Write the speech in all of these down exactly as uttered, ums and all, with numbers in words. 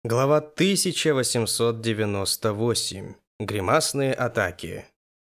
Глава тысяча восемьсот девяносто восемь. Гримасные атаки.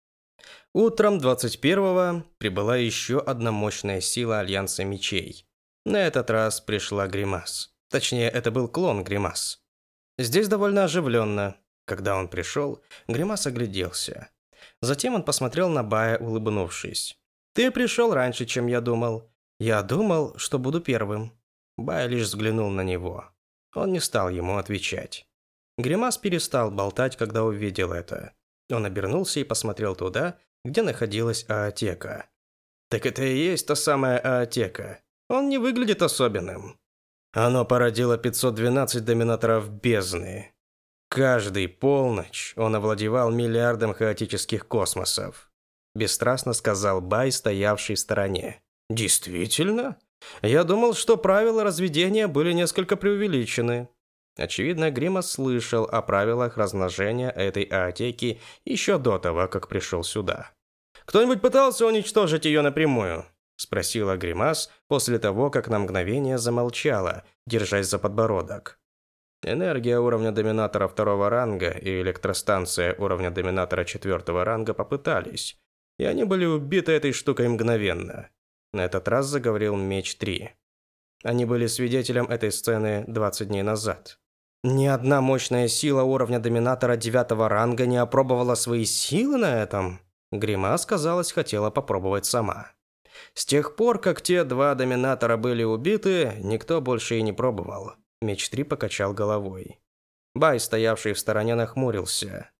Утром двадцать первого прибыла еще одна мощная сила Альянса Мечей. На этот раз пришла Гримас. Точнее, это был клон Гримас. Здесь довольно оживленно. Когда он пришел, Гримас огляделся. Затем он посмотрел на Бая, улыбнувшись. «Ты пришел раньше, чем я думал. Я думал, что буду первым». Бай лишь взглянул на него. Он не стал ему отвечать. Гримас перестал болтать, когда увидел это. Он обернулся и посмотрел туда, где находилась Аотека. Так это и есть та самая Аотека. Он не выглядит особенным. Оно породило пятьсот двенадцать доминаторов бездны. Каждый полночь он овладевал миллиардом хаотических космосов. Бесстрастно сказал Бай, стоявший в стороне. Действительно? Я думал, что правила разведения были несколько преувеличены. Очевидно, Гримас слышал о правилах размножения этой аотеки еще до того, как пришел сюда. «Кто-нибудь пытался уничтожить ее напрямую?» – спросила Гримас после того, как на мгновение замолчала, держась за подбородок. Энергия уровня доминатора второго ранга и электростанция уровня доминатора четвертого ранга попытались, и они были убиты этой штукой мгновенно. На этот раз заговорил Меч три. Они были свидетелем этой сцены двадцать дней назад. Ни одна мощная сила уровня доминатора девятого ранга не опробовала свои силы на этом. Гримас, казалось, хотела попробовать сама. С тех пор, как те два доминатора были убиты, никто больше и не пробовал. Меч три покачал головой. Бай, стоявший в стороне, нахмурился.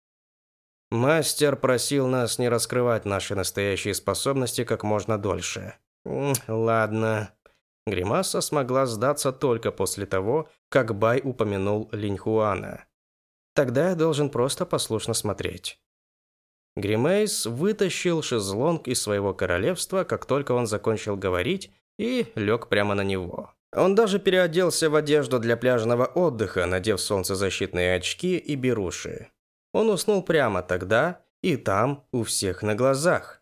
Мастер просил нас не раскрывать наши настоящие способности как можно дольше. Ладно. Гримаса смогла сдаться только после того, как Бай упомянул Линьхуана. Тогда я должен просто послушно смотреть. Гримейс вытащил шезлонг из своего королевства, как только он закончил говорить, и лег прямо на него. Он даже переоделся в одежду для пляжного отдыха, надев солнцезащитные очки и беруши. Он уснул прямо тогда и там, у всех на глазах.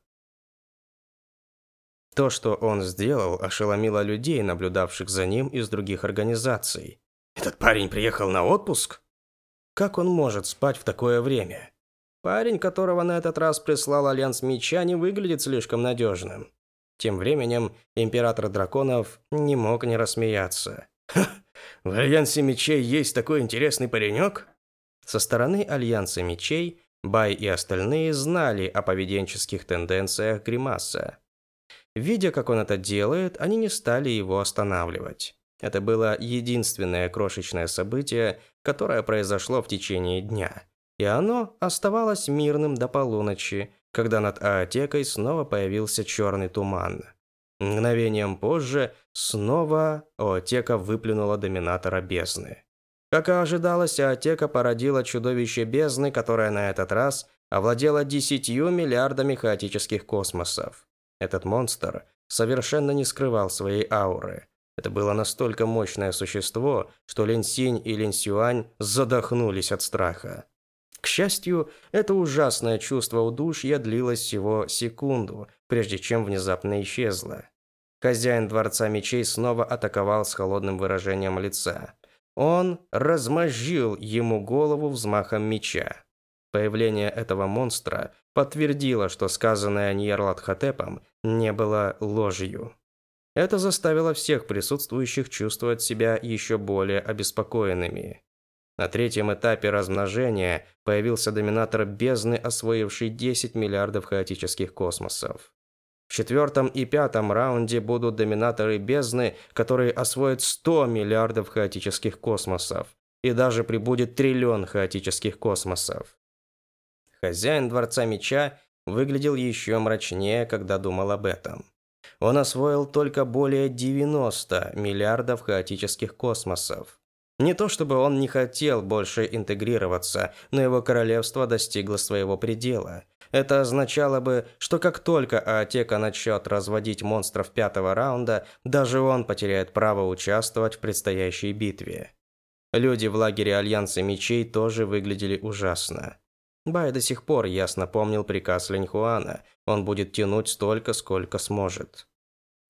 То, что он сделал, ошеломило людей, наблюдавших за ним из других организаций. Этот парень приехал на отпуск? Как он может спать в такое время? Парень, которого на этот раз прислал Альянс Меча, не выглядит слишком надежным. Тем временем Император Драконов не мог не рассмеяться. «Ха, в Альянсе Мечей есть такой интересный паренек?» Со стороны Альянса Мечей Бай и остальные знали о поведенческих тенденциях Гримаса. Видя, как он это делает, они не стали его останавливать. Это было единственное крошечное событие, которое произошло в течение дня. И оно оставалось мирным до полуночи, когда над Аотекой снова появился черный туман. Мгновением позже снова Аотека выплюнула доминатора бездны. Как и ожидалось, Аотека породила чудовище бездны, которое на этот раз овладело десятью миллиардами хаотических космосов. Этот монстр совершенно не скрывал своей ауры. Это было настолько мощное существо, что Линь Синь и Линь Сюань задохнулись от страха. К счастью, это ужасное чувство удушья длилось всего секунду, прежде чем внезапно исчезло. Хозяин Дворца Мечей снова атаковал с холодным выражением лица. Он размозжил ему голову взмахом меча. Появление этого монстра подтвердило, что сказанное Ньярлатхотепом не было ложью. Это заставило всех присутствующих чувствовать себя еще более обеспокоенными. На третьем этапе размножения появился доминатор бездны, освоивший десять миллиардов хаотических космосов. В четвертом и пятом раунде будут доминаторы бездны, которые освоят сто миллиардов хаотических космосов, и даже прибудет триллион хаотических космосов. Хозяин Дворца Меча выглядел еще мрачнее, когда думал об этом. Он освоил только более девяноста миллиардов хаотических космосов. Не то чтобы он не хотел больше интегрироваться, но его королевство достигло своего предела. Это означало бы, что как только Аотека начнет разводить монстров пятого раунда, даже он потеряет право участвовать в предстоящей битве. Люди в лагере Альянса Мечей тоже выглядели ужасно. Бай до сих пор ясно помнил приказ Линьхуана. Он будет тянуть столько, сколько сможет.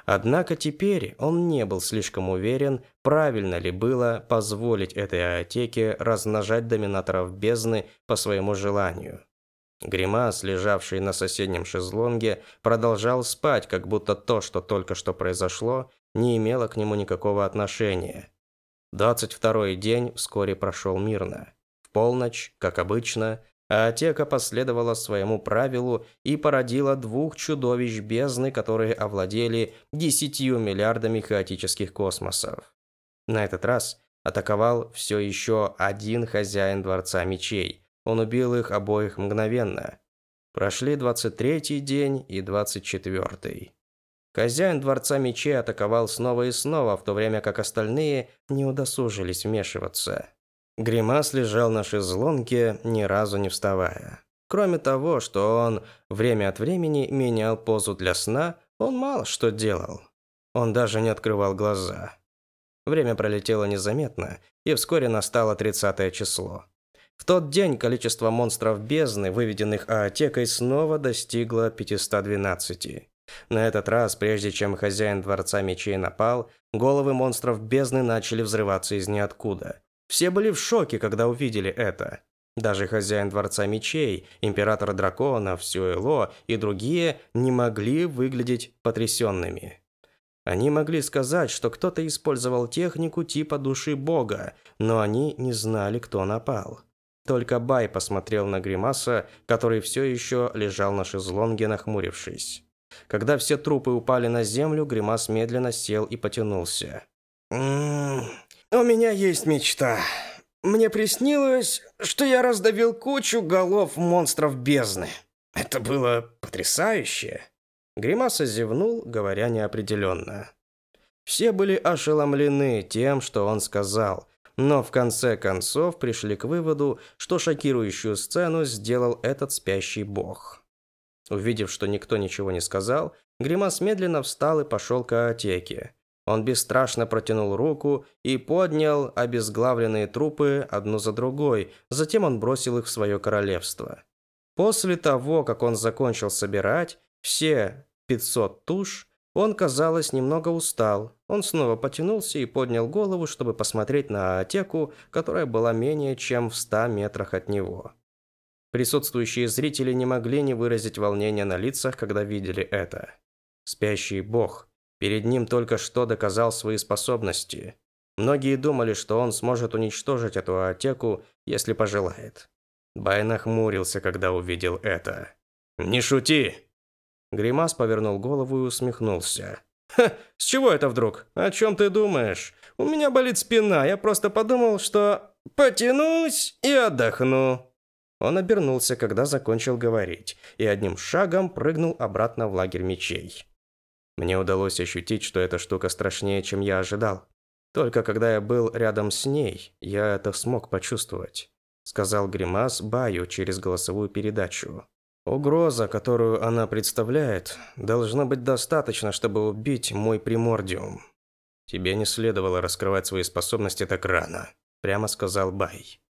Однако теперь он не был слишком уверен, правильно ли было позволить этой Аотеке размножать доминаторов бездны по своему желанию. Гримас, лежавший на соседнем шезлонге, продолжал спать, как будто то, что только что произошло, не имело к нему никакого отношения. Двадцать второй день вскоре прошел мирно. В полночь, как обычно, Аотека последовала своему правилу и породила двух чудовищ бездны, которые овладели десятью миллиардами хаотических космосов. На этот раз атаковал все еще один хозяин Дворца Мечей. Он убил их обоих мгновенно. Прошли двадцать третий день и двадцать четвёртый. Хозяин Дворца Мечей атаковал снова и снова, в то время как остальные не удосужились вмешиваться. Гримас лежал на шезлонге, ни разу не вставая. Кроме того, что он время от времени менял позу для сна, он мало что делал. Он даже не открывал глаза. Время пролетело незаметно, и вскоре настало тридцатое число. В тот день количество монстров бездны, выведенных Аотекой, снова достигло пятисот двенадцати. На этот раз, прежде чем хозяин Дворца Мечей напал, головы монстров бездны начали взрываться из ниоткуда. Все были в шоке, когда увидели это. Даже хозяин Дворца Мечей, император драконов, Сюэло и другие не могли выглядеть потрясенными. Они могли сказать, что кто-то использовал технику типа души бога, но они не знали, кто напал. Только Бай посмотрел на Гримаса, который все еще лежал на шезлонге, нахмурившись. Когда все трупы упали на землю, Гримас медленно сел и потянулся. «М-м-м, у меня есть мечта. Мне приснилось, что я раздавил кучу голов монстров бездны. Это было потрясающе». Гримаса зевнул, говоря неопределенно. Все были ошеломлены тем, что он сказал, но в конце концов пришли к выводу, что шокирующую сцену сделал этот спящий бог. Увидев, что никто ничего не сказал, Гримас медленно встал и пошел к Аотеке. Он бесстрашно протянул руку и поднял обезглавленные трупы одну за другой, затем он бросил их в свое королевство. После того, как он закончил собирать все пятьсот туш, он, казалось, немного устал. Он снова потянулся и поднял голову, чтобы посмотреть на Аотеку, которая была менее чем в ста метрах от него. Присутствующие зрители не могли не выразить волнения на лицах, когда видели это. Спящий бог. Перед ним только что доказал свои способности. Многие думали, что он сможет уничтожить эту Аотеку, если пожелает. Бай нахмурился, когда увидел это. «Не шути!» Гримас повернул голову и усмехнулся. «Ха, с чего это вдруг? О чем ты думаешь? У меня болит спина, я просто подумал, что потянусь и отдохну». Он обернулся, когда закончил говорить, и одним шагом прыгнул обратно в лагерь мечей. Мне удалось ощутить, что эта штука страшнее, чем я ожидал. Только когда я был рядом с ней, я это смог почувствовать, сказал Гримас Баю через голосовую передачу. Угроза, которую она представляет, должна быть достаточно, чтобы убить мой примордиум. Тебе не следовало раскрывать свои способности так рано, прямо сказал Бай.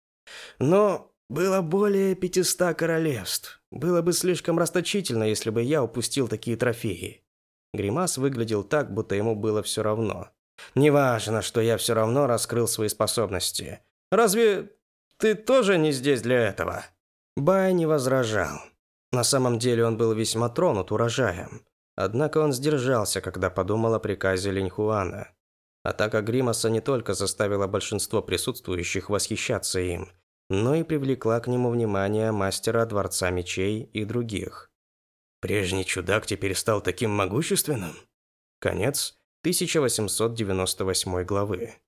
Но было более пятисот королевств. Было бы слишком расточительно, если бы я упустил такие трофеи. Гримас выглядел так, будто ему было все равно. «Неважно, что я все равно раскрыл свои способности. Разве ты тоже не здесь для этого?» Бай не возражал. На самом деле он был весьма тронут урожаем. Однако он сдержался, когда подумал о приказе Линьхуана. Атака Гримаса не только заставила большинство присутствующих восхищаться им, но и привлекла к нему внимание мастера Дворца Мечей и других. Прежний чудак теперь стал таким могущественным? Конец тысяча восемьсот девяносто восьмой главы.